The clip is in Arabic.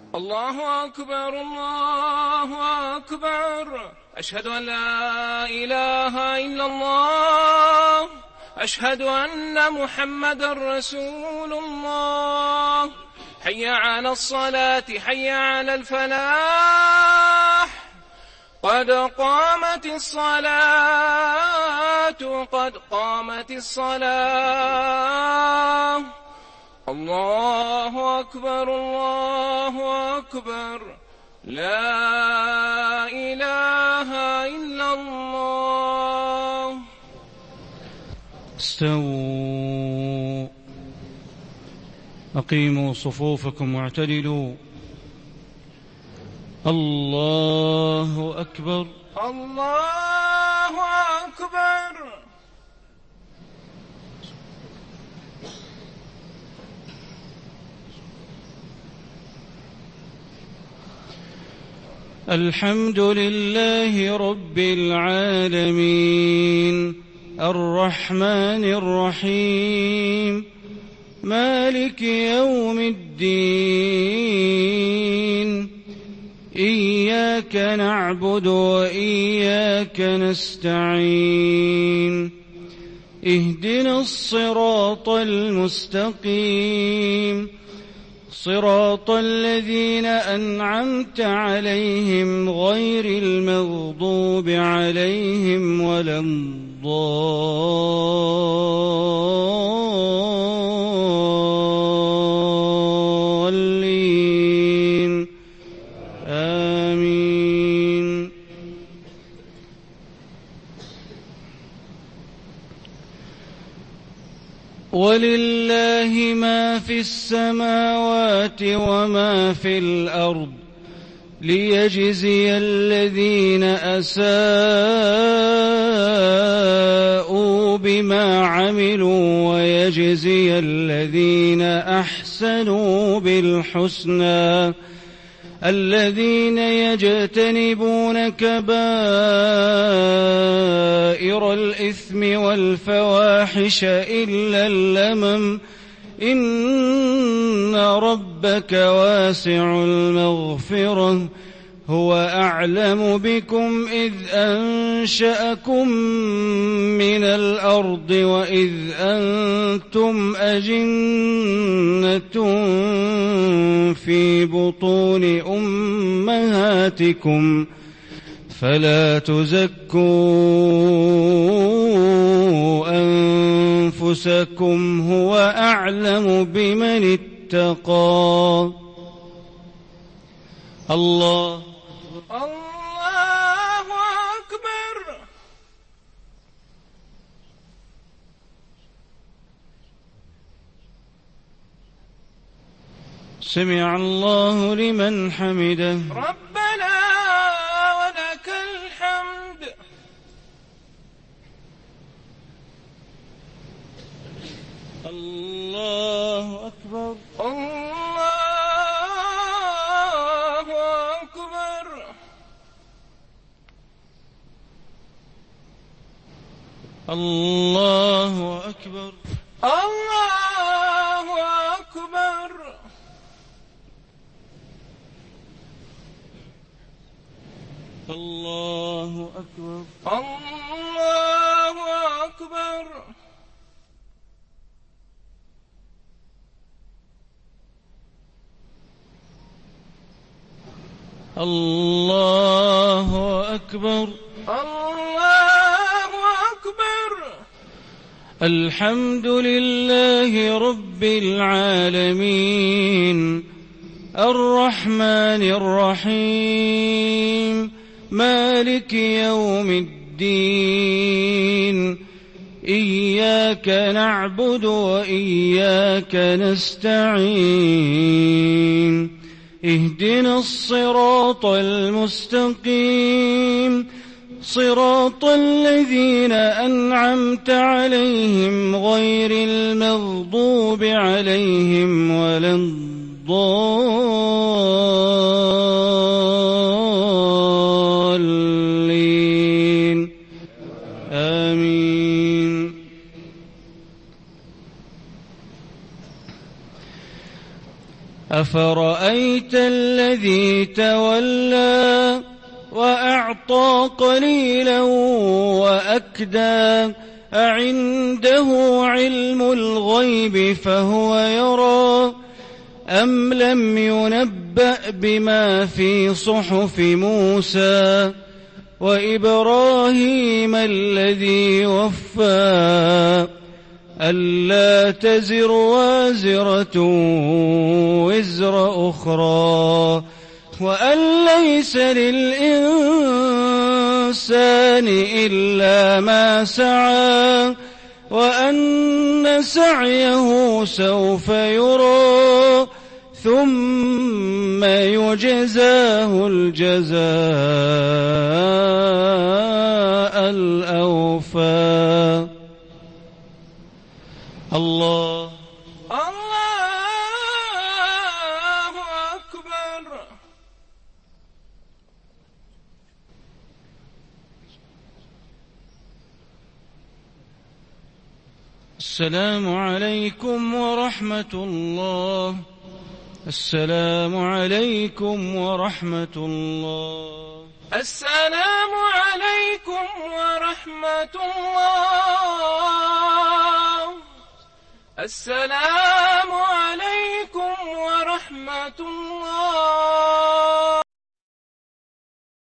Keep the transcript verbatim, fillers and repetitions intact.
الله أكبر الله أكبر. أشهد أن لا إله إلا الله. أشهد أن محمدًا رسول الله. حي على الصلاة حي على الفلاح. قد قامت الصلاة قد قامت الصلاة. الله أكبر الله أكبر. لا إله إلا الله. استووا، أقيموا صفوفكم واعتدلوا. الله أكبر الله أكبر. الحمد لله رب العالمين الرحمن الرحيم مالك يوم الدين. إياك نعبد وإياك نستعين. اهدنا الصراط المستقيم صراط الذين أنعمت عليهم غير المغضوب عليهم ولا الضالين. آمين. ولله ما في السماوات وما في الأرض ليجزي الذين أساءوا بما عملوا ويجزي الذين أحسنوا بالحسنى. الذين يجتنبون كبائر الإثم والفواحش إلا اللمم إن ربك واسع المغفرة هو أعلم بكم إذ أنشأكم من الأرض وإذ أنتم أجنة في بطون أمهاتكم فلا تزكوا أنفسكم هو أعلم بمن اتقى. الله الله أكبر. سمع الله لمن حمده. ربنا ولك الحمد. الله أكبر الله أكبر. الله أكبر الله أكبر. الله أكبر الله أكبر. الله أكبر الله أكبر. الحمد لله رب العالمين الرحمن الرحيم مالك يوم الدين. إياك نعبد وإياك نستعين. اهدنا الصراط المستقيم صراط الذين أنعمت عليهم غير المغضوب عليهم ولا الضالين. آمين. أفرأيت الذي تولى وأعطى قليلا وأكدى أعنده علم الغيب فهو يرى أم لم ينبأ بما في صحف موسى وإبراهيم الذي وفى ألا تزر وازرة وزر أخرى وأن ليس للإنسان إلا ما سعى وأن سعيه سوف يرى ثم يجزاه الجزاء الأوفى. الله الله أكبر. السلام عليكم ورحمة الله. السلام عليكم ورحمة الله. السلام عليكم ورحمة الله. السلام عليكم ورحمة الله.